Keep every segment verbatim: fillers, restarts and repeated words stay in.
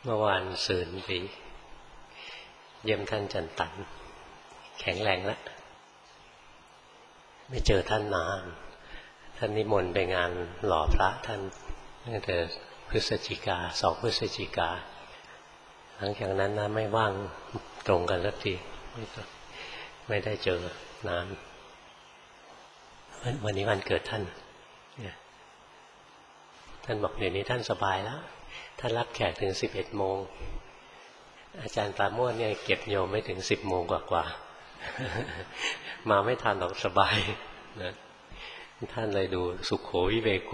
เมื่อวานซืนไปเยี่ยมท่านจันตันแข็งแรงแล้วไม่เจอท่านนานท่านนิมนต์ไปงานหล่อพระท่านตั้งแต่พฤศจิกาสองพฤศจิกาหลังจากนั้นนะไม่ว่างตรงกันสักทีไม่ได้เจอนานวันนี้วันเกิดท่านท่านบอกเดี๋ยวนี้ท่านสบายแล้วท่านรับแขกถึงสิบเอ็ดโมงอาจารย์ปราโมทเนี่ยเก็บโยมไม่ถึงสิบโมงกว่าๆมาไม่ทันหรอกสบายนะท่านเลยดูสุขโขวิเวโก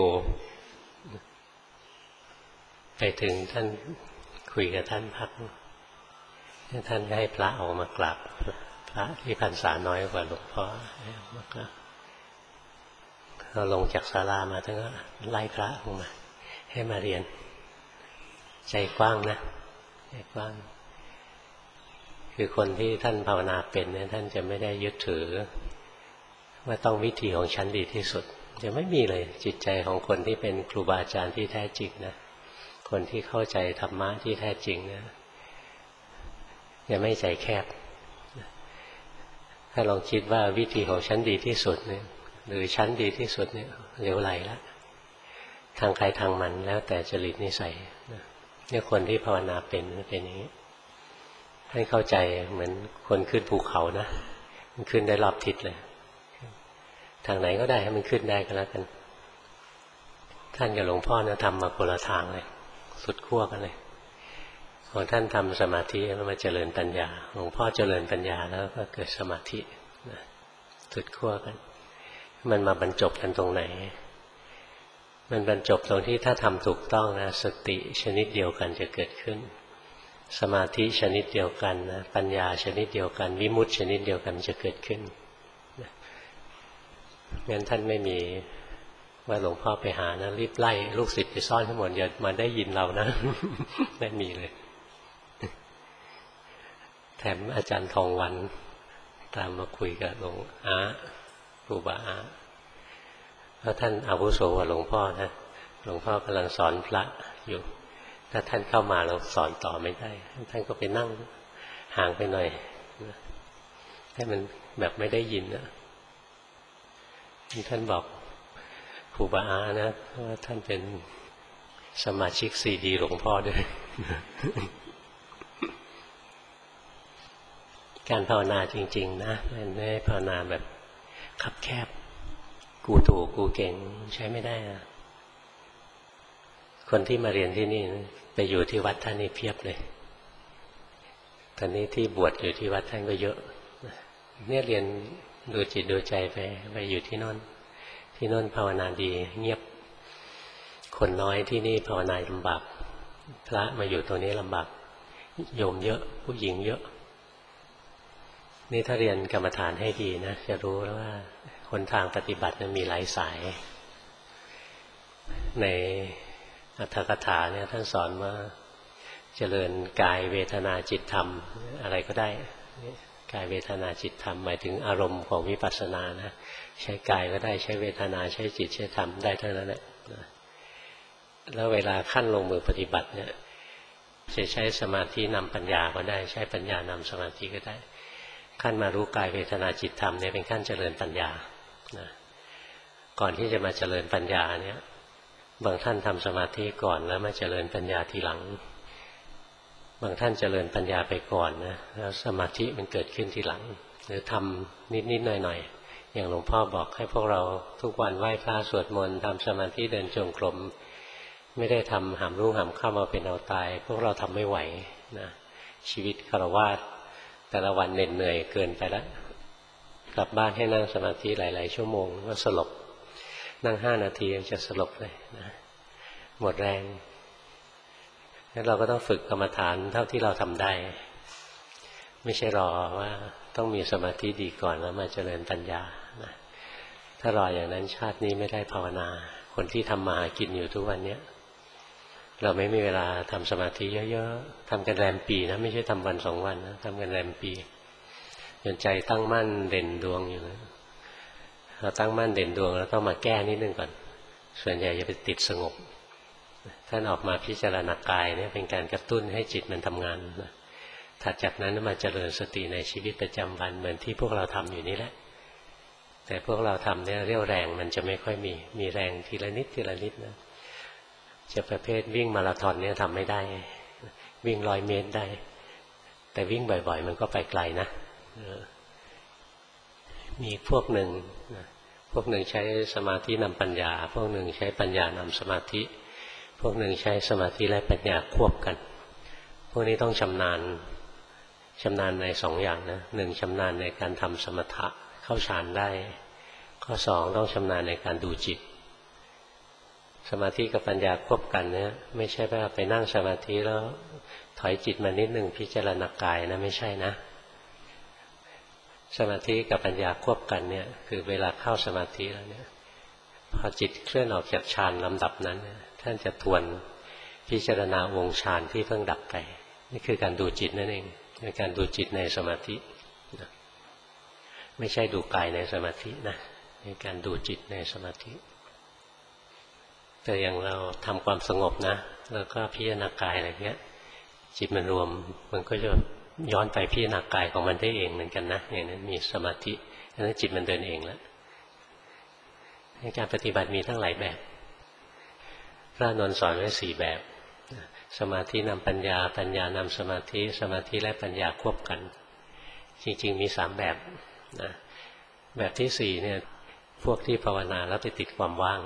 ไปถึงท่านคุยกับท่านพักท่านให้พระออกมากราบพระที่พรรษาน้อยกว่าหลวงพ่อมากราบเราลงจากศาลามาท่านก็ไล่พระลงมาให้มาเรียนใจกว้างนะใจกว้างคือคนที่ท่านภาวนาเป็นเนี่ยท่านจะไม่ได้ยึดถือว่าต้องวิธีของฉันดีที่สุดจะไม่มีเลยจิตใจของคนที่เป็นครูบาอาจารย์ที่แท้จริงนะคนที่เข้าใจธรรมะที่แท้จริงนะจะไม่ใจแคบถ้าลองคิดว่าวิธีของฉันดีที่สุดเนี่ยหรือฉันดีที่สุดเนี่ยเหลวไหลแล้วทางใครทางมันแล้วแต่จริตนิสัยเนี่ยคนที่ภาวนาเป็นเป็นอย่างนี้ให้เข้าใจเหมือนคนขึ้นภูเขานะมันขึ้นได้รอบทิศเลยทางไหนก็ได้ให้มันขึ้นได้ก็แล้วกันท่านกับหลวงพ่อเนี่ยทำมาคนละทางเลยสุดขั้วกันเลยของท่านทำสมาธิแล้วมาเจริญปัญญาหลวงพ่อเจริญปัญญาแล้วก็เกิดสมาธินะสุดขั้วกันมันมาบรรจบกันตรงไหนมันบรรจบตรงที่ถ้าทำถูกต้องนะสติชนิดเดียวกันจะเกิดขึ้นสมาธิชนิดเดียวกันนะปัญญาชนิดเดียวกันวิมุตติชนิดเดียวกันจะเกิดขึ้นงั้นท่านไม่มีว่าหลวงพ่อไปหานะรีบไล่ลูกศิษย์ไปซ่อนทั้งหมดอย่ามาได้ยินเรานะไม่มีเลยแถมอาจารย์ทองวันตามมาคุยกับหลวงอาครูบาอาเพราะท่านอาวุโสกว่าหลวงพ่อนะหลวงพ่อกำลังสอนพระอยู่ถ้าท่านเข้ามาเราสอนต่อไม่ได้ท่านก็ไปนั่งห่างไปหน่อยให้มันแบบไม่ได้ยินนะท่านบอกครูบาอานะว่าท่านเป็นสมาชิกซีดีหลวงพ่อด้วยการภาวนาจริงๆนะไม่ได้ภาวนาแบบคับแคบกูถูกกูเก่งใช้ไม่ได้นะคนที่มาเรียนที่นี่ไปอยู่ที่วัดท่านนี่เพียบเลยตอนนี้ที่บวชอยู่ที่วัดท่านก็เยอะเนี่ยเรียนดูจิตดูใจไปไปอยู่ที่โน่นที่โน่นภาวนาดีเงียบคนน้อยที่นี่ภาวนาลำบากพระมาอยู่ตรงนี้ลำบากโยมเยอะผู้หญิงเยอะนี่ถ้าเรียนกรรมฐานให้ดีนะจะรู้แล้วว่าคนทางปฏิบัตินั้นมีหลายสายในอัตถกถาเนี่ยท่านสอนว่าเจริญกายเวทนาจิตธรรมอะไรก็ได้กายเวทนาจิตธรรมหมายถึงอารมณ์ของวิปัสสนานะใช้กายก็ได้ใช้เวทนาใช้จิตใช้ธรรมได้เท่านั้นแหละแล้วเวลาขั้นลงมือปฏิบัติเนี่ยจะใช้สมาธินำปัญญาก็ได้ใช้ปัญญานำสมาธิก็ได้ขั้นมารู้กายเวทนาจิตธรรมเนี่ยเป็นขั้นเจริญปัญญานะก่อนที่จะมาเจริญปัญญาเนี่ยบางท่านทำสมาธิก่อนแล้วมาเจริญปัญญาทีหลังบางท่านเจริญปัญญาไปก่อนนะแล้วสมาธิมันเกิดขึ้นทีหลังหรือทำนิดๆหน่อยๆอย่างหลวงพ่อบอกให้พวกเราทุกวันไหว้พระสวดมนต์ทำสมาธิเดินจงกรมไม่ได้ทำหามรุ่งหามค่ำมาเป็นเอาตายพวกเราทำไม่ไหวนะชีวิตฆราวาสแต่ละวันเหน็ดเหนื่อยเกินไปแล้วกลับบ้านให้นั่งสมาธิหลายๆชั่วโมงก็สลบนั่งห้านาทีจะสลบเลยนะหมดแรงงั้นเราก็ต้องฝึกกรรมฐานเท่าที่เราทำได้ไม่ใช่รอว่าต้องมีสมาธิดีก่อนแล้วมาเจริญปัญญานะถ้ารออย่างนั้นชาตินี้ไม่ได้ภาวนาคนที่ทำมาหากินอยู่ทุกวันนี้เราไม่มีเวลาทำสมาธิเยอะๆทำกันแรมปีนะไม่ใช่ทำวันสองวันนะทำกันแรมปีจนใจตั้งมั่นเด่นดวงอยู่นะเราตั้งมั่นเด่นดวงแล้วต้องมาแก้นิดนึงก่อนส่วนใหญ่จะไปติดสงบท่านออกมาพิจารณากายเนี่ยเป็นการกระตุ้นให้จิตมันทำงานนะถัดจากนั้นมาเจริญสติในชีวิตประจำวันเหมือนที่พวกเราทำอยู่นี่แหละแต่พวกเราทำเนี่ยเรี่ยวแรงมันจะไม่ค่อยมีมีแรงทีละนิดทีละนิดนะจะประเภทวิ่งมาราธอนเนี่ยทำไม่ได้วิ่งร้อยเมตรได้แต่วิ่งบ่อยๆมันก็ไปไกลนะมีพวกหนึ่งพวกหนึ่งใช้สมาธินำปัญญาพวกหนึ่งใช้ปัญญานำสมาธิพวกหนึ่งใช้สมาธิและปัญญาควบกันพวกนี้ต้องชำนาญชำนาญในสองอย่างนะหนึ่งชำนาญในการทำสมถะเข้าฌานได้ข้อสองต้องชำนาญในการดูจิตสมาธิกับปัญญาควบกันเนี่ยไม่ใช่ว่าไปนั่งสมาธิแล้วถอยจิตมานิดหนึ่งพิจารณากายนะไม่ใช่นะสมาธิกับปัญญาควบกันเนี่ยคือเวลาเข้าสมาธิแล้วเนี่ยพอจิตเคลื่อนออกจากฌานลำดับนั้นท่านจะทวนพิจารณาวงฌานที่เพิ่งดับไปนี่คือการดูจิตนั่นเองเป็นการดูจิตในสมาธิไม่ใช่ดูกายในสมาธินะเป็นการดูจิตในสมาธิแต่อย่างเราทำความสงบนะแล้วก็พิจารณากายอะไรเงี้ยจิตมันรวมมันก็จะย้อนไปพิจารณากายของมันได้เองเหมือนกันนะอย่างนั้นมีสมาธิดังนั้นจิตมันเดินเองแล้วในการปฏิบัติมีทั้งหลายแบบพระอานนท์สอนไว้สี่แบบสมาธินำปัญญาปัญญานำสมาธิสมาธิและปัญญาควบกันจริงๆมีสามแบบนะแบบที่สี่เนี่ยพวกที่ภาวนาแล้วไปติดความว่าง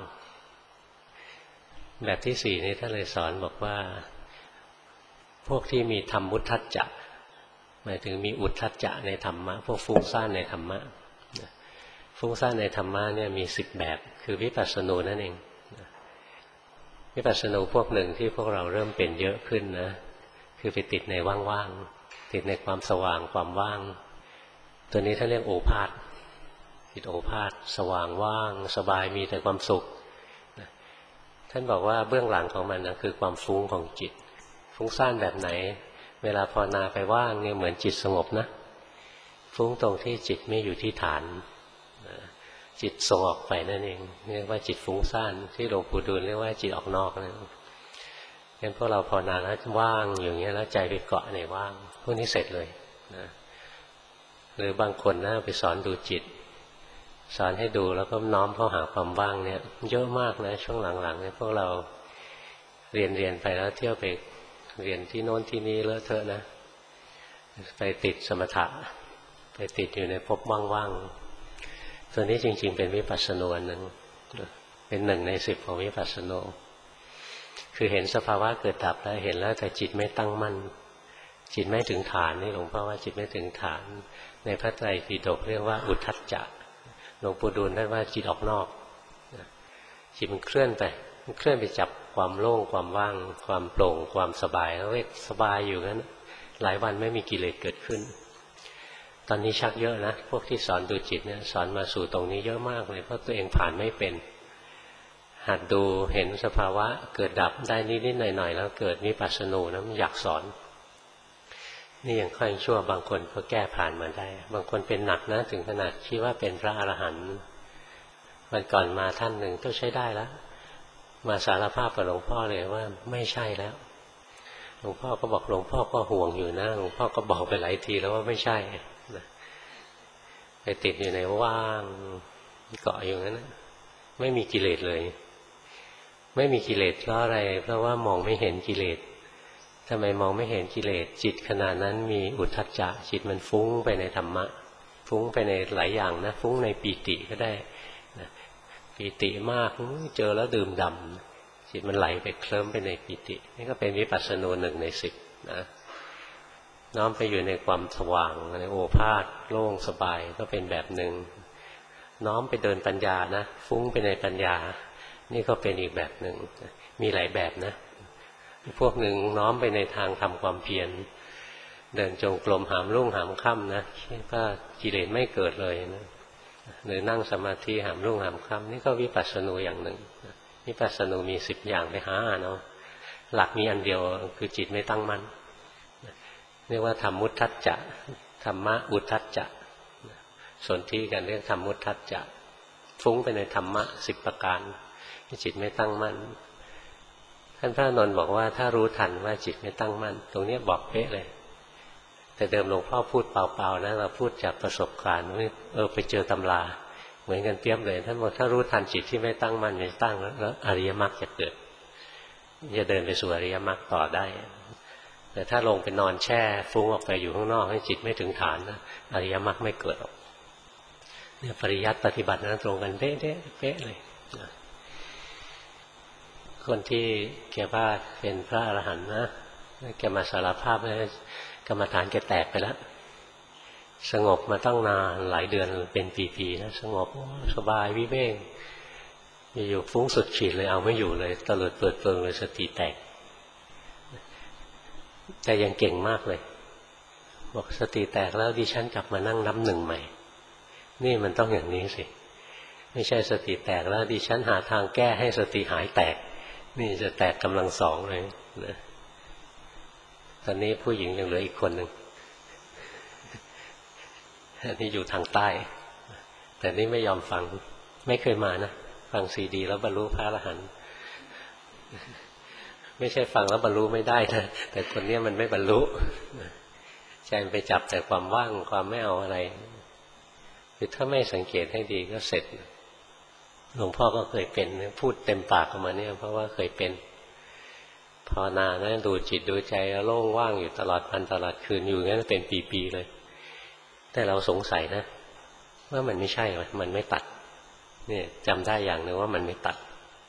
แบบที่สี่นี่ท่านเลยสอนบอกว่าพวกที่มีธรรมมุทธัจจะหมายถึงมีอุทธัจจะในธรรมะพวกฟุ้งซ่านในธรรมะฟุ้งซ่านในธรรมะเนี่ยมีสิบแบบคือวิปัสสนูนั่นเองวิปัสสนูพวกหนึ่งที่พวกเราเริ่มเป็นเยอะขึ้นนะคือไปติดในว่างๆติดในความสว่างความว่างตัวนี้ท่านเรียกโอภาสติดโอภาสสว่างว่างสบายมีแต่ความสุขท่านบอกว่าเบื้องหลังของมันนะคือความฟุ้งของจิตฟุ้งซ่านแบบไหนเวลาภาวนาไปว่างเนี่ยเหมือนจิตสงบนะฟุ้งตรงที่จิตไม่อยู่ที่ฐานจิตส่งออกไปนั่นเองเรียกว่าจิตฟุ้งซ่านที่หลวงปู่ดูลเรียกว่าจิตออกนอกนะงั้นพวกเราภาวนาแล้วว่างอย่างเงี้ยแล้วใจไปเกาะในว่างพวกนี้เสร็จเลยนะหรือบางคนนะไปสอนดูจิตสอนให้ดูแล้วก็น้อมเข้าหาความว่างเนี่ยเยอะมากนะช่วงหลังๆเนี่ยพวกเราเรียนเรียนไปแล้วเที่ยวไปเรียนที่โน้นที่นี้เลอะเทอะนะไปติดสมถะไปติดอยู่ในภพว่างๆตัวนี้จริงๆเป็นวิปัสสนูอันหนึ่งเป็นหนึ่งในสิบของวิปัสสนูคือเห็นสภาวะเกิดดับแล้วเห็นแล้วแต่จิตไม่ตั้งมั่นจิตไม่ถึงฐานนี่หลวงพ่อว่าจิตไม่ถึงฐานในพระไตรปิฎกเรียกว่าอุทธัจจะหลวงปู่ดูลท่านว่าจิตออกนอกจิตมันเคลื่อนไปมันเคลื่อนไปจับความโล่งความว่างความโปร่งความสบายแล้วเรียกสบายอยู่งั้นหลายวันไม่มีกิเลสเกิดขึ้นตอนนี้ชักเยอะนะพวกที่สอนดูจิตเนี่ยสอนมาสู่ตรงนี้เยอะมากเลยเพราะตัวเองผ่านไม่เป็นหัดดูเห็นสภาวะเกิดดับได้นิดๆหน่อยๆแล้วเกิดวิปัสสนูนะมันอยากสอนนี่ยังค่อยชั่วบางคนก็แก้ผ่านมาได้บางคนเป็นหนักนะถึงขนาดคิดว่าเป็นพระอรหันต์วันก่อนมาท่านหนึ่งก็ใช้ได้แล้วมาสารภาพกับหลวงพ่อเลยว่าไม่ใช่แล้วหลวงพ่อก็บอกหลวงพ่อก็ห่วงอยู่นะหลวงพ่อก็บอกไปหลายทีแล้วว่าไม่ใช่นะไปติดอยู่ในว่างเกาะอยู่นั้นนะไม่มีกิเลสเลยไม่มีกิเลสเพราะอะไรเพราะว่ามองไม่เห็นกิเลสทำไมมองไม่เห็นกิเลสจิตขณะนั้นมีอุทธัจจะจิตมันฟุ้งไปในธรรมะฟุ้งไปในหลายอย่างนะฟุ้งในปีติก็ได้นะปีติมากเจอแล้วดื่มด่ำจิตมันไหลไปเคลิ้มไปในปีตินี่ก็เป็นวิปัสสนูหนึ่งในสิบนะน้อมไปอยู่ในความสว่างในโอภาสโล่งสบายก็เป็นแบบหนึ่งน้อมไปเดินปัญญานะฟุ้งไปในปัญญานี่ก็เป็นอีกแบบหนึ่งมีหลายแบบนะพวกหนึ่งน้อมไปในทางทำความเพียรเดินจงกรมหามรุ่งหามค่ำนะก็กิเลสไม่เกิดเลยนะหรือนั่งสมาธิหามรุ่งหามค่ำนี่ก็วิปัสสนูอย่างหนึ่งวิปัสสนูมีสิบอย่างไปหาอ่านเอาหลักมีอันเดียวคือจิตไม่ตั้งมั่นเรียกว่าธรรมมุทธัจจะธรรมะอุทธัจจะสนธิกันเรียกธรรมมุทธัจจะฟุ้งไปในธรรมะสิบประการจิตไม่ตั้งมั่นท่านพระนนท์บอกว่าถ้ารู้ทันว่าจิตไม่ตั้งมั่นตรงนี้บอกเป๊ะเลยแต่เดิมหลวงพ่อพูดเปล่าๆนะเราพูดจากประสบการณ์ว่าเออไปเจอตำราเหมือนกันเปี้ยมเลยท่านบอกถ้ารู้ทันจิตที่ไม่ตั้งมั่นไม่ตั้งแล้วอริยมรรคจะเกิดจะเดินไปสู่อริยมรรคต่อได้แต่ถ้าลงไปนอนแช่ฟุ้งออกไปอยู่ข้างนอกให้จิตไม่ถึงฐานนะอริยมรรคไม่เกิดหรอกเนี่ยปริยัติปฏิบัตินั้นตรงกันเป๊ะๆเป๊ะเลยคนที่แกว่าเป็นพระอรหันต์นะแกมาสารภาพว่ากรรมฐานแกแตกไปแล้วสงบมาตั้งนานหลายเดือนเป็นปีๆนะสงบสบายวิเวกอยู่ฟุ้งสุดขีดเลยเอาไม่อยู่เลยตะเลิดเปิดเปิงเลยสติแตกแต่ยังเก่งมากเลยบอกสติแตกแล้วดิฉันกลับมานั่งนับหนึ่งใหม่นี่มันต้องอย่างนี้สิไม่ใช่สติแตกแล้วดิฉันหาทางแก้ให้สติหายแตกนี่จะแตกกำลังสองเลยนะตอนนี้ผู้หญิงยังเหลืออีกคนหนึ่งอันนี้อยู่ทางใต้แต่นี่ไม่ยอมฟังไม่เคยมานะฟังซีดีแล้วบรรลุพระอรหันต์ไม่ใช่ฟังแล้วบรรลุไม่ได้นะแต่คนนี้มันไม่บรรลุใจมันไปจับแต่ความว่างความไม่เอาอะไรคือถ้าไม่สังเกตให้ดีก็เสร็จหลวงพ่อก็เคยเป็นพูดเต็มปากออกมาเนี่ยเพราะว่าเคยเป็นภาวนานะดูจิตดูใจโล่งว่างอยู่ตลอดวันตลอดคืนอยู่งั้นเป็นปีๆเลยแต่เราสงสัยนะว่ามันไม่ใช่มันไม่ตัดเนี่ยจำได้อย่างหนึ่งว่ามันไม่ตัด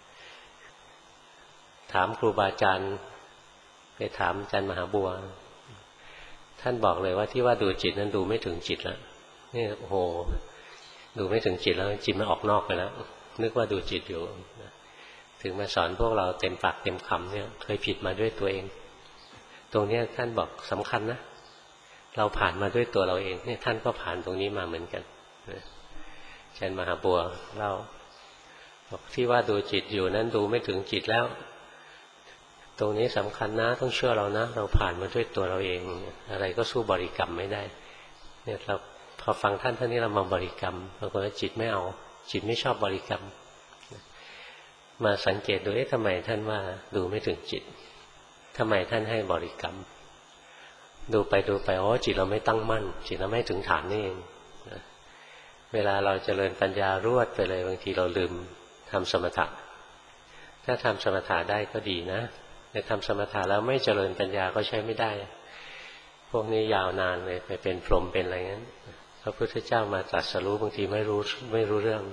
ถามครูบาอาจารย์ไปถามอาจารย์มหาบัวท่านบอกเลยว่าที่ว่าดูจิตนั้นดูไม่ถึงจิตแล้วนี่โอ้โหดูไม่ถึงจิตแล้วจิตมันออกนอกไปแล้วนึกว่าดูจิตอยู่ถึงมาสอนพวกเราเต็มปากเต็มคำเนี่ยเคยผิดมาด้วยตัวเองตรงนี้ท่านบอกสำคัญนะเราผ่านมาด้วยตัวเราเองเนี่ยท่านก็ผ่านตรงนี้มาเหมือนกันอาจารย์มหาบัวเราบอกที่ว่าดูจิตอยู่นั้นดูไม่ถึงจิตแล้วตรงนี้สำคัญนะต้องเชื่อเรานะเราผ่านมาด้วยตัวเราเองอะไรก็สู้บริกรรมไม่ได้เนี่ยเราพอฟังท่านท่านนี้เรามาบริกรรมบางคนว่าจิตไม่เอาจิตไม่ชอบบริกรรมมาสังเกตดูเอ๊ะทำไมท่านว่าดูไม่ถึงจิตทำไมท่านให้บริกรรมดูไปดูไปอ๋อจิตเราไม่ตั้งมั่นจิตเราไม่ถึงฐานนี่เองเวลาเราเจริญปัญญารวดไปเลยบางทีเราลืมทำสมถะถ้าทำสมถะได้ก็ดีนะแต่ทำสมถะแล้วไม่เจริญปัญญาก็ใช้ไม่ได้พวกนี้ยาวนานเลยไปเป็นพรหมเป็นอะไรงั้นพระพุทธเจ้ามาตรัสรู้บางทีไม่รู้ไม่รู้เรื่อง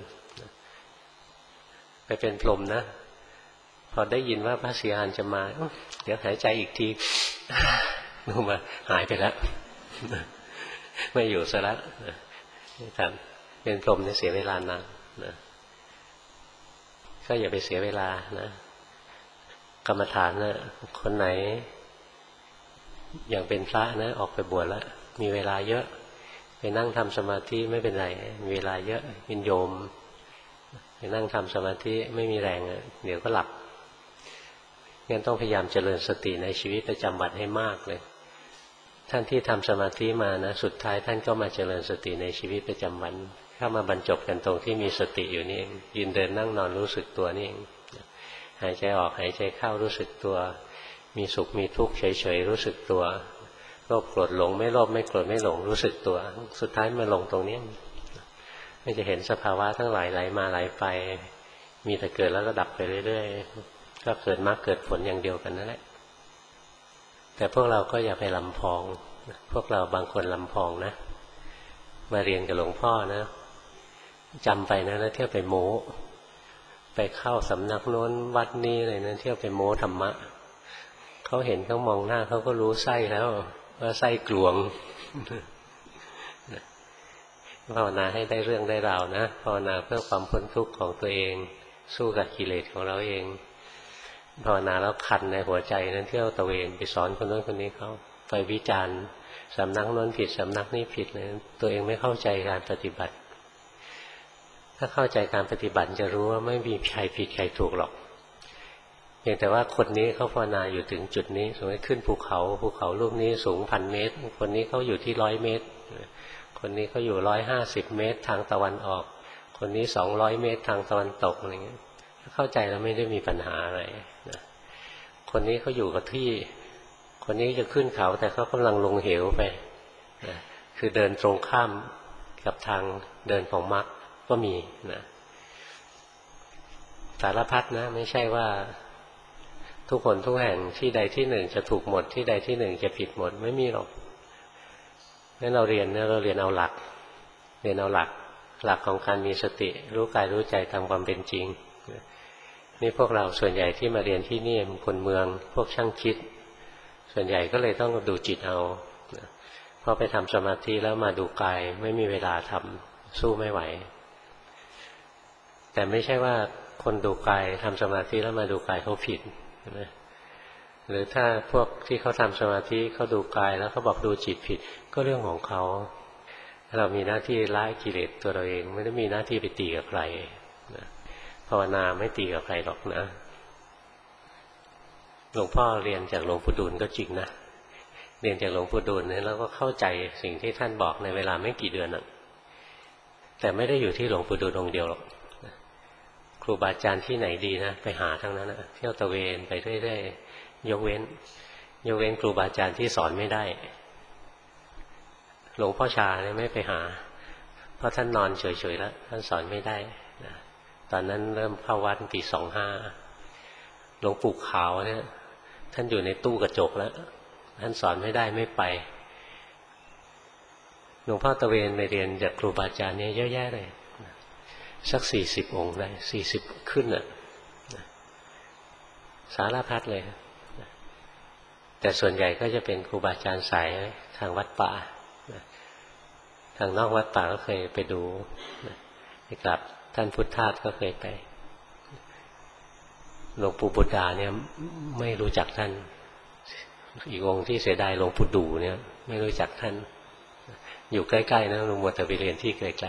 ไปเป็นพรหมนะพอได้ยินว่าพระศรีอานจะมาเดี๋ยวหายใจอีกทีลงมาหายไปแล้วไม่อยู่ซะแล้วครับเป็นพรหมเนี่ยเสียเวลานานนะก็อย่าไปเสียเวลานะกรรมฐานนะคนไหนอย่างเป็นพระนะออกไปบวชแล้วมีเวลาเยอะไปนั่งทำสมาธิไม่เป็นไรมีเวลาเยอะเป็นโยมไปนั่งทำสมาธิไม่มีแรงเดี๋ยวก็หลับงั้นต้องพยายามเจริญสติในชีวิตประจำวันให้มากเลยท่านที่ทำสมาธิมานะสุดท้ายท่านก็มาเจริญสติในชีวิตประจำวันเข้ามาบรรจบกันตรงที่มีสติอยู่นี่เองยืนเดินนั่งนอนรู้สึกตัวนี่เองหายใจออกหายใจเข้ารู้สึกตัวมีสุขมีทุกข์เฉยๆรู้สึกตัวโลภโกรธหลงไม่โลภไม่โกรธไม่หลงรู้สึกตัวสุดท้ายมาลงตรงนี้ไม่จะเห็นสภาวะทั้งหลายไหลมาไหลไปมีแต่เกิดแล้วก็ดับไปเรื่อยๆก็เกิดมรรคเกิดผลอย่างเดียวกันนั่นแหละแต่พวกเราก็อย่าไปลำพองพวกเราบางคนลำพองนะมาเรียนกับหลวงพ่อนะจำไปนะแล้วเที่ยวไปโม้ไปเข้าสำนักโน้นวัดนี้เลยนะเที่ยวไปโม้ธรรมะเขาเห็นเขามองหน้าเขาก็รู้ไส้แล้วว่าไส้กลวงภาวนาให้ได้เรื่องได้ราวนะภาวนาเพื่อความพ้นทุกข์ของตัวเองสู้กับกิเลสของเราเองภาวนาแล้วคันในหัวใจนั้นเที่ยวตะเวนไปสอนคนโน้นคนนี้เขาไปวิจารณ์สำนักโน้นผิดสำนักนี้ผิดเลยตัวเองไม่เข้าใจการปฏิบัติถ้าเข้าใจการปฏิบัติจะรู้ว่าไม่มีใครผิดใครถูกหรอกเพียงแต่ว่าคนนี้เขาภาวนาอยู่ถึงจุดนี้สมมติขึ้นภูเขาภูเขาลูกนี้สูงพันเมตรคนนี้เขาอยู่ที่ร้อยเมตรคนนี้เขาอยู่ร้อยห้าสิบเมตรทางตะวันออกคนนี้สองร้อยเมตรทางตะวันตกอะไรเงี้ยเข้าใจแล้วไม่ได้มีปัญหาอะไรนะคนนี้เขาอยู่กับที่คนนี้จะขึ้นเขาแต่เขากำลังลงเหวไปนะคือเดินตรงข้ามกับทางเดินของมรรคก็มีนะสารพัดนะไม่ใช่ว่าทุกคนทุกแห่งที่ใดที่หนึ่งจะถูกหมดที่ใดที่หนึ่งจะผิดหมดไม่มีหรอกงั้นเราเรียนเนี่ยเราเรียนเอาหลักเรียนเอาหลักหลักของการมีสติรู้กายรู้ใจตามความเป็นจริงนี่พวกเราส่วนใหญ่ที่มาเรียนที่นี่คนเมืองพวกช่างคิดส่วนใหญ่ก็เลยต้องดูจิตเอาพอไปทำสมาธิแล้วมาดูกายไม่มีเวลาทำสู้ไม่ไหวแต่ไม่ใช่ว่าคนดูกายทำสมาธิแล้วมาดูกายเขาผิดนะหรือถ้าพวกที่เขาทำสมาธิเขาดูกายแล้วเขาบอกดูจิตผิดก็เรื่องของเขาเรามีหน้าที่ละกิเลสตัวเราเองไม่ได้มีหน้าที่ไปตีกับใครนะภาวนาไม่ตีกับใครหรอกนะหลวงพ่อเรียนจากหลวงปู่ดูลก็จริงนะเรียนจากหลวงปู่ดูลเนี่ยแล้วก็เข้าใจสิ่งที่ท่านบอกในเวลาไม่กี่เดือนน่ะแต่ไม่ได้อยู่ที่หลวงปู่ดูลองค์เดียวหรอกครูบาอาจารย์ที่ไหนดีนะไปหาทั้งนั้นนะเที่ยวตะเวนไปเรื่อยๆยกเว้นยกเว้นครูบาอาจารย์ที่สอนไม่ได้หลวงพ่อชาเนี่ยไม่ไปหาเพราะท่านนอนเฉยๆแล้วท่านสอนไม่ได้นะตอนนั้นเริ่มเข้าวัดปีสองห้าหลวงปู่ขาวเนี่ยท่านอยู่ในตู้กระจกแล้วท่านสอนไม่ได้ไม่ไปหลวงพ่อตะเวนไปเรียนจากครูบาอาจารย์เนี่ยเยอะแยะเลยสักสี่สิบองค์ได้สี่สิบขึ้นอ่ะสารพัดเลยแต่ส่วนใหญ่ก็จะเป็นครูบาอาจารย์สายทางวัดป่าทางนอกวัดป่าก็เคยไปดูไปกราบท่านพุทธทาสก็เคยไปหลวงปู่บุตรดาเนี่ยไม่รู้จักท่านอีกองค์ที่เสียดายหลวงปู่ดูเนี่ยไม่รู้จักท่านอยู่ใกล้ๆนะหลวงปู่แต่ไปเรียนที่ไกล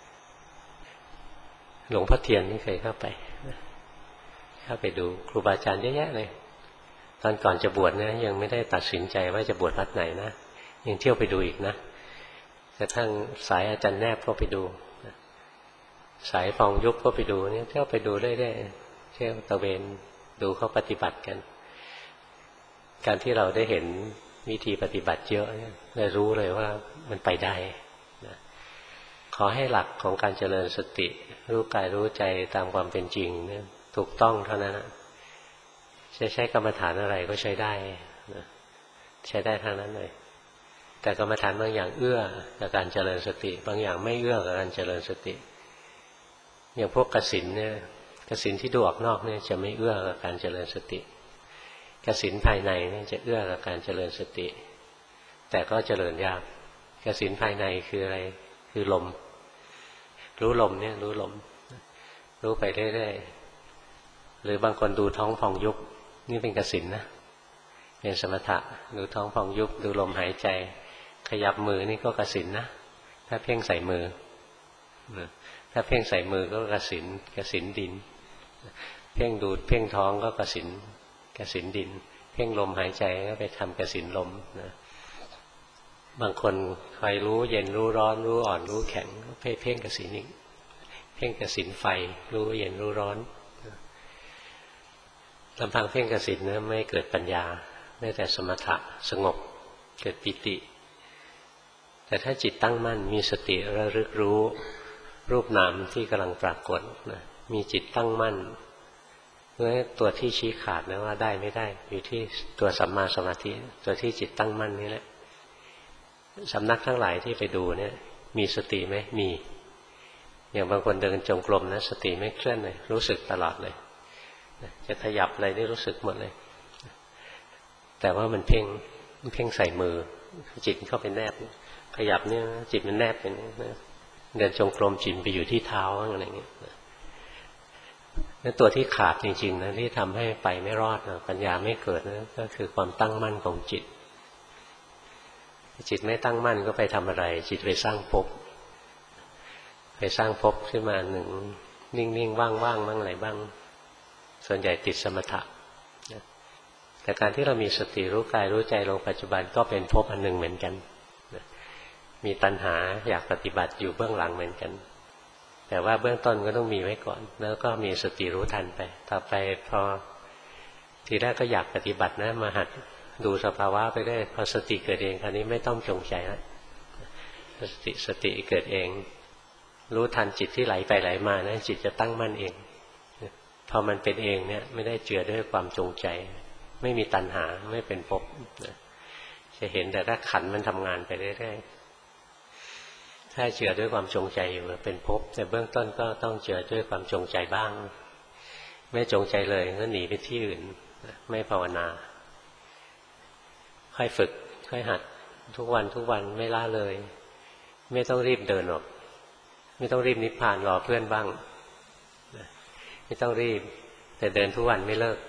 ๆหลวงพ่อเทียนนี่เคยเข้าไปเข้าไปดูครูบาอาจารย์เยอะแยะเลยตอนก่อนจะบวชนะยังไม่ได้ตัดสินใจว่าจะบวชวัดไหนนะยังเที่ยวไปดูอีกนะกระทั่งสายอาจารย์แนบก็ไปดูสายฟองยุบก็ไปดูเนี่ยเที่ยวไปดูเรื่อยๆเที่ยวตะเวนดูเขาปฏิบัติกันการที่เราได้เห็นวิธีปฏิบัติเยอะเลยรู้เลยว่ามันไปได้นะขอให้หลักของการเจริญสติรู้กายรู้ใจตามความเป็นจริงเนี่ยถูกต้องเท่านั้นนะจะใช้กรรมฐานอะไรก็ใช้ได้นะใช้ได้ทั้งนั้นเลยแต่กรรมฐานบางอย่างเอื้อกับการเจริญสติบางอย่างไม่เอื้อกับการเจริญสติอย่างพวกกสิณเนี่ยกสิณที่ดูออกนอกเนี่ยจะไม่เอื้อกับการเจริญสติกสิณภายในเนี่ยจะเอื้อกับการเจริญสติแต่ก็เจริญยากกสิณภายในคืออะไรคือลมรู้ลมเนี่ยรู้ลมรู้ไปเรื่อยๆหรือบางคนดูท้องพองยุบนี่เป็นกสิณนะเป็นสมถะดูท้องพองยุบดูลมหายใจขยับมือนี่ก็กสิณนะถ้าเพ่งใส่มือถ้าเพ่งใส่มือก็กสิณกสิณดินเพ่งดูดเพ่งท้องก็กสิณกสิณดินเพ่งลมหายใจก็ไปทำกสิณลมนะบางคนคอยรู้เย็นรู้ร้อนรู้อ่อนรู้แข็งก็เพ่งกสิณอีกเพ่งกสิณไฟรู้เย็นรู้ร้อนลำพังเพ่งกสิณนะไม่เกิดปัญญาได้แต่สมถะสงบเกิดปิติแต่ถ้าจิตตั้งมั่นมีสติระลึกรู้รูปนามที่กำลังปรากฏนะมีจิตตั้งมั่นเพราะตัวที่ชี้ขาดนะว่าได้ไม่ได้อยู่ที่ตัวสัมมาสมาธิตัวที่จิตตั้งมั่นนี่แหละสำนักทั้งหลายที่ไปดูเนี่ยมีสติไหมมีอย่างบางคนเดินจงกรมนะสติไม่เคลื่อนเลยรู้สึกตลอดเลยจะขยับอะไรได้รู้สึกหมดเลยแต่ว่ามันเพ่งมันเพ่งใส่มือจิตเข้าไปแนบขยับเนี่ยจิตมันแนบไปเนี่ยเดินจงกรมจิตไปอยู่ที่เท้าอะไรอย่างเงี้ยนั่นตัวที่ขาดจริงๆนะที่ทำให้ไปไม่รอดนะปัญญาไม่เกิดนะก็คือความตั้งมั่นของจิตจิตไม่ตั้งมั่นก็ไปทำอะไรจิตไปสร้างภพไปสร้างภพขึ้นมาหนึ่งนิ่งๆว่างๆบ้างอะไรบ้างส่วนใหญ่ติดสมถะแต่การที่เรามีสติรู้กายรู้ใจลงปัจจุบันก็เป็นภพอันหนึ่งเหมือนกันมีตัณหาอยากปฏิบัติอยู่เบื้องหลังเหมือนกันแต่ว่าเบื้องต้นก็ต้องมีไว้ก่อนแล้วก็มีสติรู้ทันไปต่อไปพอทีแรกก็อยากปฏิบัตินะมาหัดดูสภาวะไปได้พอสติเกิดเองคราวนี้ไม่ต้องจงใจแล้วสติสติเกิดเองรู้ทันจิตที่ไหลไปไหลมานะจิตจะตั้งมั่นเองพอมันเป็นเองเนี่ยไม่ได้เจือด้วยความจงใจไม่มีตัณหาไม่เป็นภพจะเห็นแต่ถ้าขันมันทำงานไปเรื่อยๆถ้าเจือด้วยความจงใจอยู่เป็นภพแต่เบื้องต้นก็ต้องเจือด้วยความจงใจบ้างไม่จงใจเลยก็หนีไปที่อื่นไม่ภาวนาค่อยฝึกค่อยหัดทุกวันทุกวันไม่ละเลยไม่ต้องรีบเดินหรอกไม่ต้องรีบนิพพานรอเพื่อนบ้างไม่ต้องรีบแต่เดินทุกวันไม่เลิก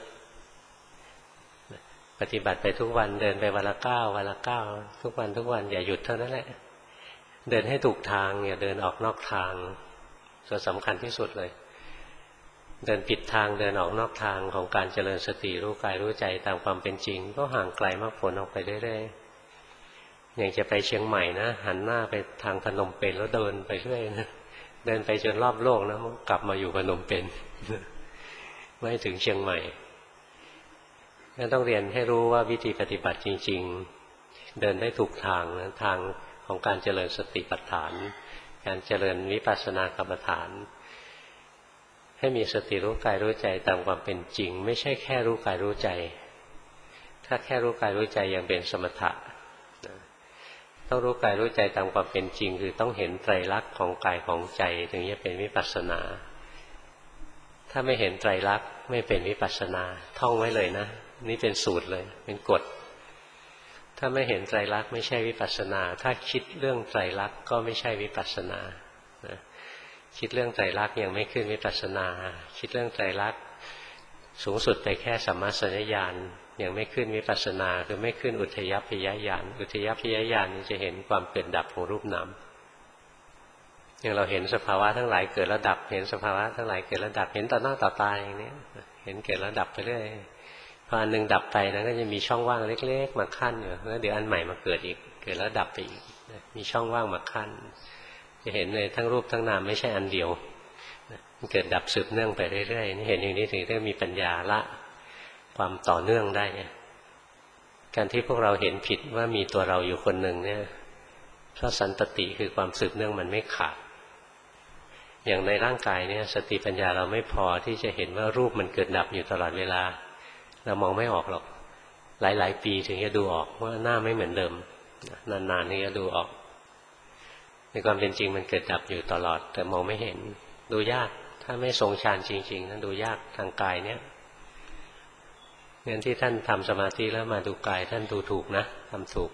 ปฏิบัติไปทุกวันเดินไปวันละก้าววันละก้าวทุกวันทุกวันอย่าหยุดเท่านั้นแหละเดินให้ถูกทางอย่าเดินออกนอกทางส่วนสำคัญที่สุดเลยเดินผิดทางเดินออกนอกทางของการเจริญสติรู้กายรู้ใจตามความเป็นจริงก็ห่างไกลมรรคผลออกไปเรื่อยๆอย่างจะไปเชียงใหม่นะหันหน้าไปทางพนมเปญแล้วเดินไปเรื่อยนะเดินไปจนรอบโลกนะกลับมาอยู่พนมเปญไม่ถึงเชียงใหม่งั้นต้องเรียนให้รู้ว่าวิธีปฏิบัติจริงๆเดินได้ถูกทางนะทางของการเจริญสติปัฏฐานการเจริญวิปัสสนากรรมฐานให้มีสติรู้กายรู้ใจตามความเป็นจริงไม่ใช่แค่รู้กายรู้ใจถ้าแค่รู้กายรู้ใจยังเป็นสมถะต้องรู้กายรู้ใจตามความเป็นจริงคือต้องเห็นไตรลักษณ์ของกายของใจถึงจะเป็นวิปัสสนาถ้าไม่เห็นไตรลักษณ์ไม่เป็นวิปัสสนาท่องไว้เลยนะนี่เป็นสูตรเลยเป็นกฎถ้าไม่เห็นไตรลักษณ์ไม่ใช่วิปัสสนาถ้าคิดเรื่องไตรลักษณ์ก็ไม่ใช่วิปัสสนาคิดเรื่องไตรลักษณ์ยังไม่ขึ้นวิปัสสนาคิดเรื่องไตรลักษณ์สูงสุดไปแค่สัมมาสัญญาณยังไม่ขึ้นวิปัสสนาคือไม่ขึ้นอุทยพยญาณอุทยพยญาณจะเห็นความเกิดดับของรูปนามอย่างเราเห็นสภาวะทั้งหลายเกิดแล้วดับเห็นสภาวะทั้งหลายเกิดแล้วดับเห็นต่อหน้าต่อตาอย่างนี้เห็นเกิดแล้วดับไปเรื่อยพออันหนึ่งดับไปนะก็จะมีช่องว่างเล็กๆมาขั้นอยู่แล้วเดี๋ยวอันใหม่มาเกิดอีกเกิดแล้วดับไปอีกมีช่องว่างมาขั้นจะเห็นเลยทั้งรูปทั้งนามไม่ใช่อันเดียวมันเกิดดับสืบเนื่องไปเรื่อยๆนี่เห็นอย่างนี้ถึงได้มีปัญญาละความต่อเนื่องได้การที่พวกเราเห็นผิดว่ามีตัวเราอยู่คนหนึ่งเนี่ยเพราะสันตติคือความสืบเนื่องมันไม่ขาดอย่างในร่างกายเนี่ยสติปัญญาเราไม่พอที่จะเห็นว่ารูปมันเกิดดับอยู่ตลอดเวลาเรามองไม่ออกหรอกหลายๆปีถึงจะดูออกว่าหน้าไม่เหมือนเดิมนานๆนี่จะดูออกในความเป็นจริงมันเกิดดับอยู่ตลอดแต่มองไม่เห็นดูยากถ้าไม่ทรงฌานจริงๆนั้นดูยากทางกายเนี่ยงั้นที่ท่านทำสมาธิแล้วมาดูกายท่านดูถูกนะทำถูก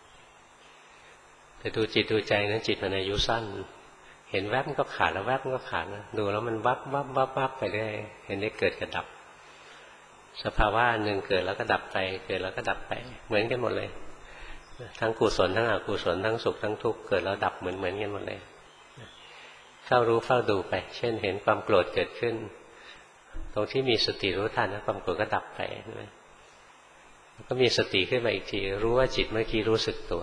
แต่ดูจิตดูใจนั้นจิตมันอายุสั้นเห็นแวบมันก็ขาดแล้วแวบมันก็ขาดนะดูแล้วมันวับวับวับวับไปเรื่อยเห็นได้เกิดกับดับสภาวะหนึ่งเกิดแล้วก็ดับไปเกิดแล้วก็ดับไปเหมือนกันหมดเลยทั้งกุศลทั้งอกุศลทั้งสุขทั้งทุกข์เกิดแล้วดับเหมือนเหมือนกันหมดเลยเฝ้ารู้เฝ้าดูไปเช่นเห็นความโกรธเกิดขึ้นตรงที่มีสติรู้ทันนะความโกรธก็ดับไปใช่ไหมก็มีสติขึ้นมาอีกทีรู้ว่าจิตเมื่อกี้รู้สึกตัว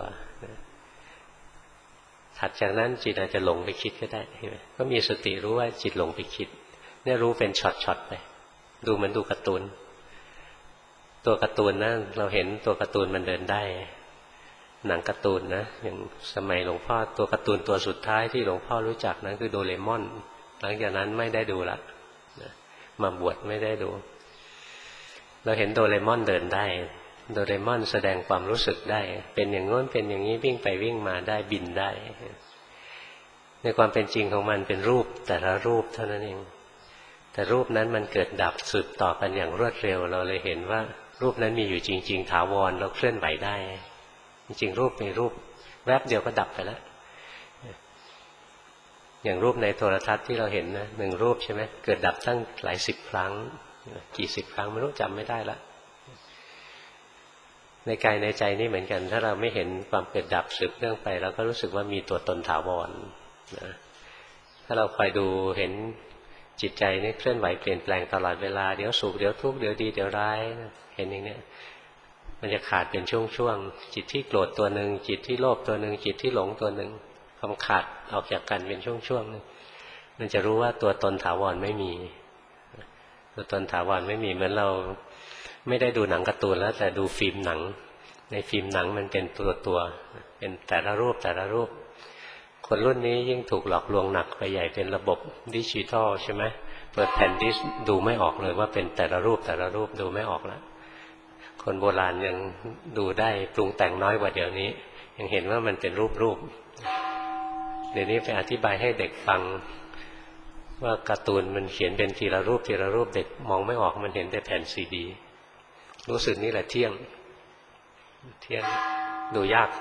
ถัดจากนั้นจิตอาจจะหลงไปคิดก็ได้ใช่ไหมก็มีสติรู้ว่าจิตหลงไปคิดเนี่ยรู้เป็นช็อตๆไปดูเหมือนดูการ์ตูนตัวการ์ตูนนะเราเห็นตัวการ์ตูนมันเดินได้หนังการ์ตูนนะอย่างสมัยหลวงพ่อตัวการ์ตูนตัวสุดท้ายที่หลวงพ่อรู้จักนั้นคือโดเรมอนหลังจากนั้นไม่ได้ดูละมาบวชไม่ได้ดูเราเห็นโดเรมอนเดินได้โดเรมอนแสดงความรู้สึกได้เป็นอย่างโน้นเป็นอย่างนี้วิ่งไปวิ่งมาได้บินได้ในความเป็นจริงของมันเป็นรูปแต่ละรูปเท่านั้นเองแต่รูปนั้นมันเกิดดับสืบต่อกันอย่างรวดเร็วเราเลยเห็นว่ารูปนั้นมีอยู่จริงๆถาวรเราเคลื่อนไหวได้จริงๆรูปมีรูปแวบเดียวก็ดับไปแล้วอย่างรูปในโทรทัศน์ที่เราเห็นนะหนึ่งรูปใช่ไหมเกิดดับตั้งหลายสิบครั้งกี่สิบครั้งไม่รู้จำไม่ได้ละในกายในใจนี่เหมือนกันถ้าเราไม่เห็นความเกิดดับสืบเนื่องไปเราก็รู้สึกว่ามีตัวตนถาวรนะถ้าเราคอยดูเห็นจิตใจนี่เคลื่อนไหวเปลี่ยนแปลงตลอดเวลาเดี๋ยวสุขเดี๋ยวทุกข์เดี๋ยวดีเดี๋ยวร้ายเห็นอย่างนี้มันจะขาดเป็นช่วงๆจิตที่โกรธตัวหนึ่งจิตที่โลภตัวหนึ่งจิตที่หลงตัวหนึ่งความขาดออกจากกันเป็นช่วงๆมันจะรู้ว่าตัวตนถาวรไม่มีตัวตนถาวรไม่มีเหมือนเราไม่ได้ดูหนังการ์ตูนแล้วแต่ดูฟิล์มหนังในฟิล์มหนังมันเป็นตัวตัวเป็นแต่ละรูปแต่ละรูปคนรุ่นนี้ยิ่งถูกหลอกลวงหนักไปใหญ่เป็นระบบดิจิทัลใช่ไหมเปิดแผ่นดิสดูไม่ออกเลยว่าเป็นแต่ละรูปแต่ละรูปดูไม่ออกแล้วคนโบราณยังดูได้ปรุงแต่งน้อยกว่าเดี๋ยวนี้ยังเห็นว่ามันเป็นรูปรูปเดี๋ยวนี้ไปอธิบายให้เด็กฟังว่าการ์ตูนมันเขียนเป็นทีละรูปทีละรูปเด็กมองไม่ออกมันเห็นแต่แผ่นซีดีรู้สึกนี่แหละเที่ยงเที่ยงดูยาก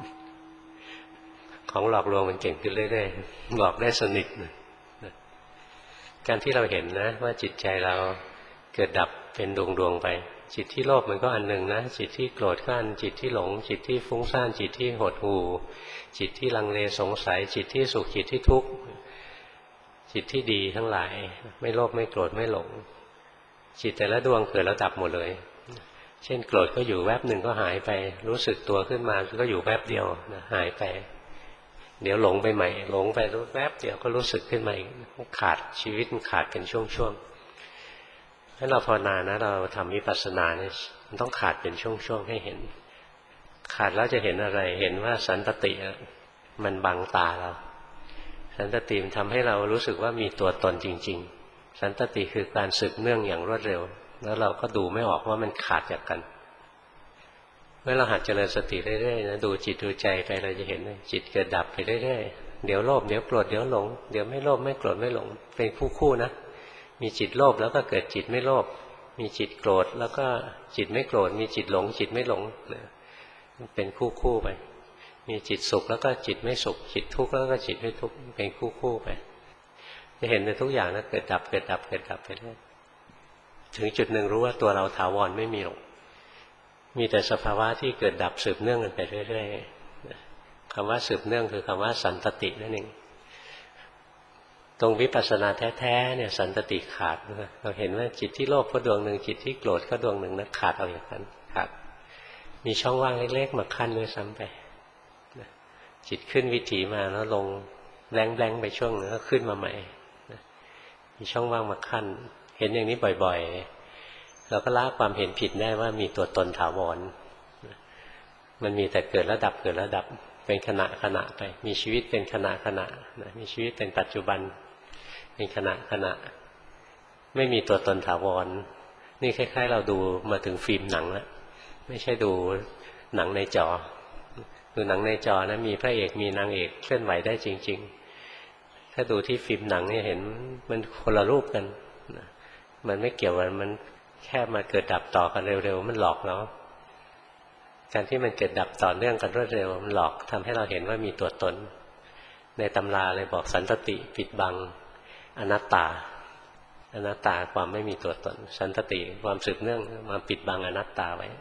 ของหลอกลวงมันเก่งขึ้นเรื่อยๆหลอกได้สนิทการที่เราเห็นนะว่าจิตใจเราเกิดดับเป็นดวงๆไปจิตที่โลภมันก็อันหนึ่งนะจิตที่โกรธก็อันจิตที่หลงจิตที่ฟุ้งซ่านจิตที่หดหู่จิตที่ลังเลสงสัยจิตที่สุขจิตที่ทุกข์จิตที่ดีทั้งหลายไม่โลภไม่โกรธไม่หลงจิตแต่ละดวงเกิดแล้วดับหมดเลยเช่นโกรธก็อยู่แวบหนึ่งก็หายไปรู้สึกตัวขึ้นมาก็อยู่แวบเดียวนะหายไปเดี๋ยวหลงไปใหม่หลงไปรู้แวบเดียวก็รู้สึกขึ้นมาอีกขาดชีวิตมันขาดเป็นช่วงๆถ้าเราภาวนานะเราทำวิปัสสนาเนี่ยมันต้องขาดเป็นช่วงๆให้เห็นขาดแล้วจะเห็นอะไรเห็นว่าสันตติมันบังตาเราสันตติมันทำให้เรารู้สึกว่ามีตัวตนจริงๆสันตติคือการสืบเนื่องอย่างรวดเร็วแล้วเราก็ดูไม่ออกว่ามันขาดจากกันเมื่อเราหัดเจริญสติเรื่อยๆนะดูจิตดูใจไปเราจะเห็นเลยจิตเกิดดับไปเรื่อยๆเดี๋ยวโลภเดี๋ยวโกรธเดี๋ยวหลงเดี๋ยวไม่โลภไม่โกรธไม่หลงเป็นคู่ๆนะมีจิตโลภแล้วก็เกิดจิตไม่โลภมีจิตโกรธแล้วก็จิตไม่โกรธมีจิตหลงจิตไม่หลงเป็นคู่ๆไปมีจิตสุขแล้วก็จิตไม่สุขจิตทุกข์แล้วก็จิตไม่ทุกข์เป็นคู่ๆไปจะเห็นในทุกอย่างนะเกิดดับเกิดดับเกิดดับไปเรื่อยถึงจุดหนึ่งรู้ว่าตัวเราถาวรไม่มีหรอกมีแต่สภาวะที่เกิดดับสืบเนื่องกันไปเรื่อยๆคำว่าสืบเนื่องคือคำว่าสันตตินั่นเองตรงวิปัสสนาแท้ๆเนี่ยสันตติขาดเราเห็นว่าจิตที่โลภก็ดวงหนึ่งจิตที่โกรธก็ดวงหนึ่งนะขาดเอาอย่างนั้นขาดมีช่องว่างเล็กๆมาขั้นด้วยซ้ำไปจิตขึ้นวิถีมาแล้วลงแรงๆไปช่วงนึงก็ขึ้นมาใหม่มีช่องว่างมาขั้นเห็นอย่างนี้บ่อยๆเราก็ละความเห็นผิดได้ว่ามีตัวตนถาวรมันมีแต่เกิดแล้วดับเกิดแล้วดับเป็นขณะขณะไปมีชีวิตเป็นขณะขณะมีชีวิตเป็นปัจจุบันเป็นขณะขณะไม่มีตัวตนถาวรนี่คล้ายๆเราดูมาถึงฟิล์มหนังแล้วไม่ใช่ดูหนังในจอดูหนังในจอนะมีพระเอกมีนางเอกเคลื่อนไหวได้จริงๆถ้าดูที่ฟิล์มหนังเนี่ยเห็นมันคนละรูปกันมันไม่เกี่ยวกันมันแค่มาเกิดดับต่อกันเร็วๆมันหลอกเราการที่มันเกิดดับต่อเนื่องกันรวดเร็วมันหลอกทำให้เราเห็นว่ามีตัวตนในตำราเลยบอกสันตติปิดบังอนัตตาอนัตตาความไม่มีตัวตนสันตติความสืบเนื่องมาปิดบังอนัตตาไว้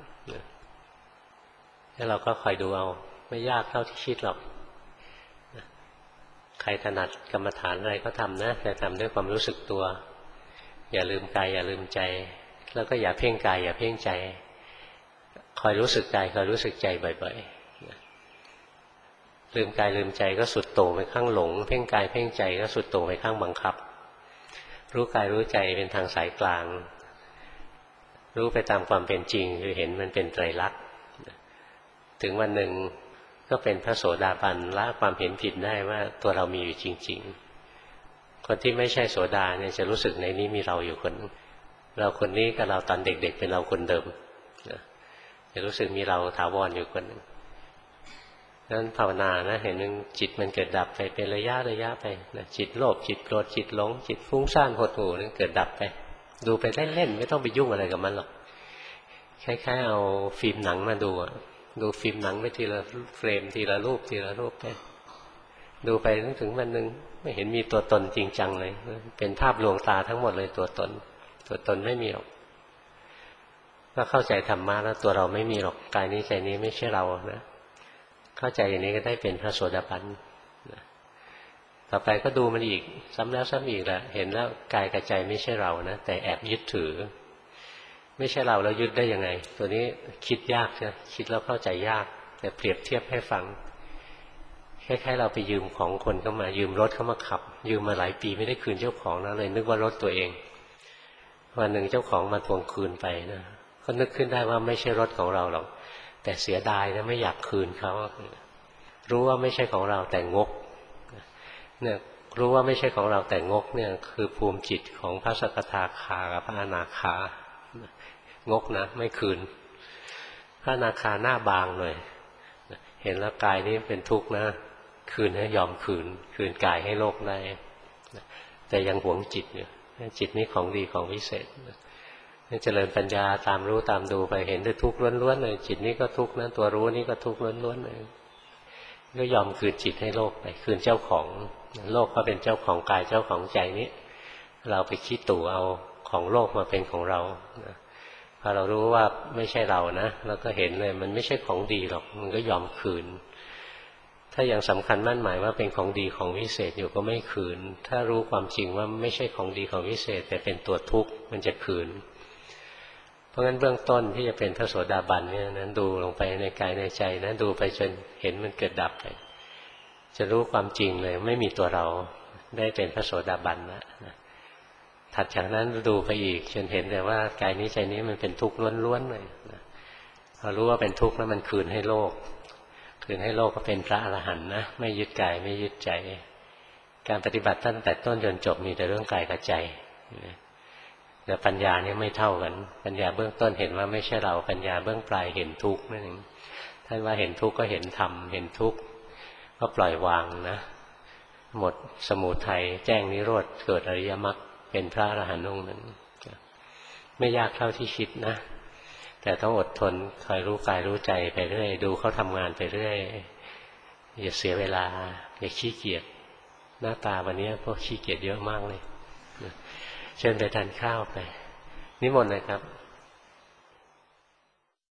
แล้วเราก็คอยดูเอาไม่ยากเท่าที่คิดหรอกใครถนัดกรรมฐานอะไรก็ทำนะแต่ทำด้วยความรู้สึกตัวอย่าลืมกายอย่าลืมใจแล้วก็อย่าเพ่งกายอย่าเพ่งใจคอยรู้สึกกายคอยรู้สึกใจบ่อยๆลืมกายลืมใจก็สุดโต่งไปข้างหลงเพ่งกายเพ่งใจก็สุดโต่งไปข้างบังคับรู้กายรู้ใจเป็นทางสายกลางรู้ไปตามความเป็นจริงคือเห็นมันเป็นไตรลักษณ์ถึงวันหนึ่งก็เป็นพระโสดาบันละความเห็นผิดได้ว่าตัวเรามีอยู่จริงๆคนที่ไม่ใช่โสดาเนี่ยจะรู้สึกในนี้มีเราอยู่คนเราคนนี้กับเราตอนเด็กๆเป็นเราคนเดิมจะรู้สึกมีเราถาวรอยู่คนนึงนั้นภาวนานะเห็นมันจิตมันเกิดดับไปเป็นระยะระยะไปนะจิตโลภจิตโกรธจิตหลงจิตฟุ้งซ่านหดหู่นั่นเกิดดับไปดูไปเล่นๆไม่ต้องไปยุ่งอะไรกับมันหรอกคล้ายๆเอาฟิล์มหนังมาดูดูฟิล์มหนังไปทีละเฟรมทีละรูปทีละรูปไปดูไปถึงวันหนึ่งไม่เห็นมีตัวตนจริงจังเลยเป็นภาพลวงตาทั้งหมดเลยตัวตนตัวตนไม่มีหรอกก็เข้าใจธรรมะแล้วตัวเราไม่มีหรอกกายนี้ใจนี้ไม่ใช่เรานะเข้าใจอย่างนี้ก็ได้เป็นพระโสดาบันต่อไปก็ดูมันอีกซ้ำแล้วซ้ำอีกแหละเห็นแล้วกายกับใจไม่ใช่เรานะแต่แอบยึดถือไม่ใช่เราแล้วยึดได้ยังไงตัวนี้คิดยากใช่คิดแล้วเข้าใจยากแต่เปรียบเทียบให้ฟังคล้ายๆเราไปยืมของคนเข้ามายืมรถเข้ามาขับยืมมาหลายปีไม่ได้คืนเจ้าของนะเลยนึกว่ารถตัวเองวันหนึ่งเจ้าของมาทวงคืนไปนะก็นึกขึ้นได้ว่าไม่ใช่รถของเราหรอกแต่เสียดายนะไม่อยากคืนเขารู้ว่าไม่ใช่ของเราแต่งกเนี่ยรู้ว่าไม่ใช่ของเราแต่งกเนี่ยคือภูมิจิตของพระสกทาคากับพระอนาคางกนะไม่คืนพระอนาคาหน้าบางเลยเห็นแล้วกายนี้เป็นทุกข์นะคืนให้ยอมคืนคืนกายให้โลกได้แต่ยังหวงจิตอยู่จิตนี้ของดีของวิเศษเจริญปัญญาตามรู้ตามดูไปเห็นด้วยทุกข์ล้วนๆเลยจิตนี้ก็ทุกข์นะตัวรู้นี่ก็ทุกข์ล้วนๆเลยก็ยอมคืนจิตให้โลกไปคืนเจ้าของโลกก็เป็นเจ้าของกายเจ้าของใจนี้เราไปคิดตู่เอาของโลกมาเป็นของเราพอเรารู้ว่าไม่ใช่เรานะเราก็เห็นเลยมันไม่ใช่ของดีหรอกมันก็ยอมคืนถ้ายังสำคัญมั่นหมายว่าเป็นของดีของวิเศษอยู่ก็ไม่คืนถ้ารู้ความจริงว่าไม่ใช่ของดีของวิเศษแต่เป็นตัวทุกข์มันจะคืนเพราะงั้นเบื้องต้นที่จะเป็นพระโสดาบันเนี่ยนั้นดูลงไปในกายในใจนะดูไปจนเห็นมันเกิดดับไปจะรู้ความจริงเลยไม่มีตัวเราได้เป็นพระโสดาบันแล้วถัดจากนั้นดูไปอีกจนเห็นเลยว่ากายนี้ใจนี้มันเป็นทุกข์ล้วนๆเลยพอรู้ว่าเป็นทุกข์แล้วมันคืนให้โลกคืนให้โลกก็เป็นพระอรหันต์นะไม่ยึดกายไม่ยึดใจการปฏิบัติตั้งแต่ต้นจนจบมีแต่เรื่องกายกับใจแต่ปัญญาเนี่ยไม่เท่ากันปัญญาเบื้องต้นเห็นว่าไม่ใช่เราปัญญาเบื้องปลายเห็นทุกข์นั่นเองท่านว่าเห็นทุกข์ก็เห็นธรรมเห็นทุกข์ก็ปล่อยวางนะหมดสมุทัยแจ้งนิโรธเกิดอริยมรรคเป็นพระอรหันต์องค์นั้นไม่ยากเท่าที่คิดนะแต่ต้องอดทนคอยรู้กายรู้ใจไปเรื่อยดูเขาทำงานไปเรื่อยอย่าเสียเวลาอย่าขี้เกียจหน้าตาวันนี้พวกขี้เกียจเยอะมากเลยเชิญไปทานข้าวไปนิมนต์เลยครับ